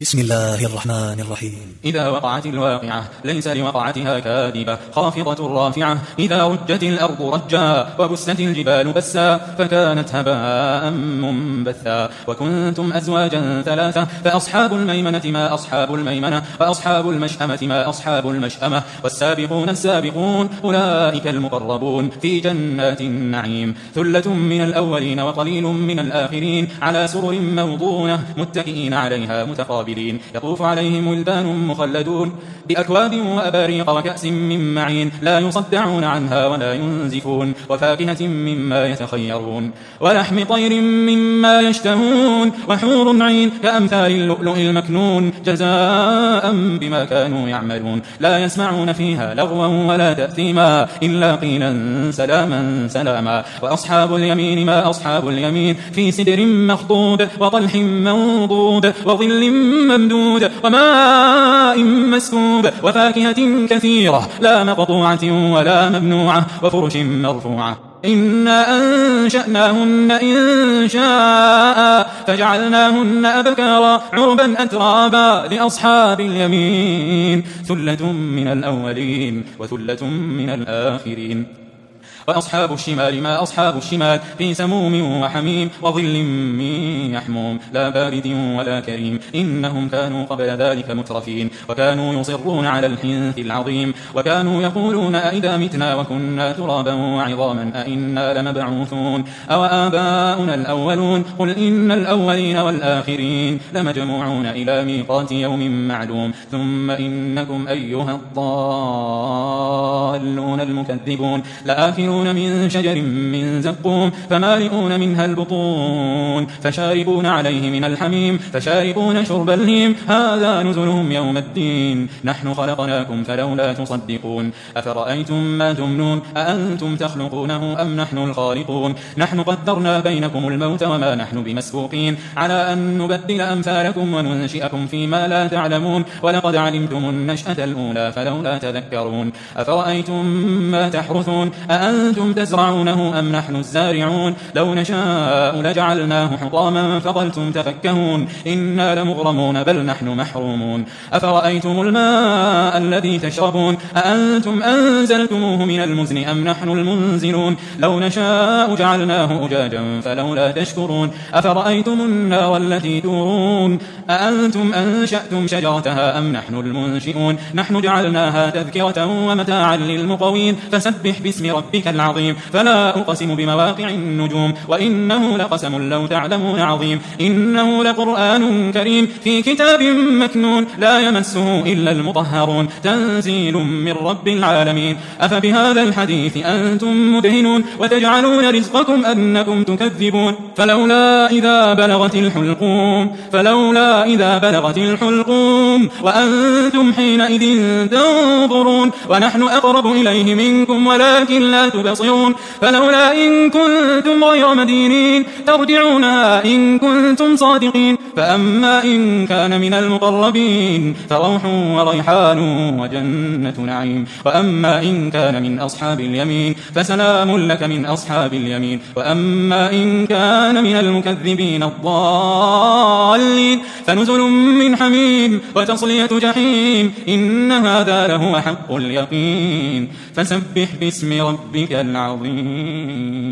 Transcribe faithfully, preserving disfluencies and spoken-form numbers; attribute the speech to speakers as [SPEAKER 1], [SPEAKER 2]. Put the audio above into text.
[SPEAKER 1] بسم الله الرحمن الرحيم.
[SPEAKER 2] إذا وقعت الواقعة ليس لوقعتها كاذبة خافضة رافعة إذا رجت الأرض رجا وبست الجبال بسا فكانت هباء منبثا وكنتم أزواجا ثلاثة فأصحاب الميمنة ما أصحاب الميمنة وأصحاب المشأمة ما أصحاب المشأمة والسابقون السابقون أولئك المقربون في جنات النعيم ثلة من الأولين وقليل من الآخرين على سرر موضونة متكئين عليها متقابلين يطوف عليهم ولدان مخلدون بأكواب وأباريق وكأس من معين لا يصدعون عنها ولا ينزفون وفاكهة مما يتخيرون ولحم طير مما يشتهون وحور عين كأمثال اللؤلؤ المكنون جزاء بما كانوا يعملون لا يسمعون فيها لغوا ولا تأثيما إلا قيلا سلاما سلاما وأصحاب اليمين ما أصحاب اليمين في سدر مخضود وطلح منضود وظل ممدود وماء مسكوب وفاكهة كثيرة لا مقطوعة ولا ممنوعة وفرش مرفوعة إنا أنشأناهن إن شاء فجعلناهن أبكارا عربا أترابا لأصحاب اليمين ثلة من الأولين وثلة من الآخرين وأصحاب الشمال ما أصحاب الشمال في سموم وحميم وظل من يحموم لا بارد ولا كريم إنهم كانوا قبل ذلك مترفين وكانوا يصرون على الحنث العظيم وكانوا يقولون أئذا متنا وكنا ترابا وعظاما أئنا لمبعوثون أو آباؤنا الأولون قل إن الأولين والآخرين لمجموعون إلى ميقات يوم معلوم ثم إنكم أيها الضالون المكذبون لآكلون من شجر من زقوم فمالئون منها البطون فشاربون عليه من الحميم فشاربون شرب الهيم هذا نزلهم يوم الدين نحن خلقناكم فلولا تصدقون أفرأيتم ما تمنون أأنتم تخلقونه أم نحن الخالقون نحن قدرنا بينكم الموت وما نحن بمسبوقين على أن نبدل أمثالكم وننشئكم فيما لا تعلمون ولقد علمتم النشأة الأولى فلولا تذكرون أفرأيتم ما تحرثون أأنتم أنتم تزرعونه أم نحن الزارعون لو نشاء لجعلناه حطاما فظلتم تفكهون إنا لمغرمون بل نحن محرومون أفرأيتم الماء الذي تشربون أأنتم أنزلتموه من المزن أم نحن المنزلون لو نشاء جعلناه أجاجا فلولا تشكرون أفرأيتم النار التي تورون أأنتم أنشأتم شجرتها أم نحن المنشئون نحن جعلناها تذكرة ومتاعا للمقوين فسبح باسم ربك العظيم فلا أقسم بمواقع النجوم وإنه لقسم لو تعلمون عظيم إنه لقرآن كريم في كتاب مكنون لا يمسه إلا المطهرون تنزيل من رب العالمين أفبهذا الحديث أنتم مدهنون وتجعلون رزقكم أنكم تكذبون فلولا إذا بلغت الحلقوم فلولا إذا بلغت الحلقوم وأنتم حينئذ تنظرون ونحن أقرب إليه منكم ولكن لا تبصرون فلولا إن كنتم غير مدينين ترجعونها إن كنتم صادقين فأما إن كان من المقربين فروح وريحان وجنة نعيم وأما إن كان من أصحاب اليمين فسلام لك من أصحاب اليمين وأما إن كان من المكذبين الضالين فنزل من حميم وتصلية جحيم إن هذا لهو حق اليقين فسبح باسم ربك العظيم.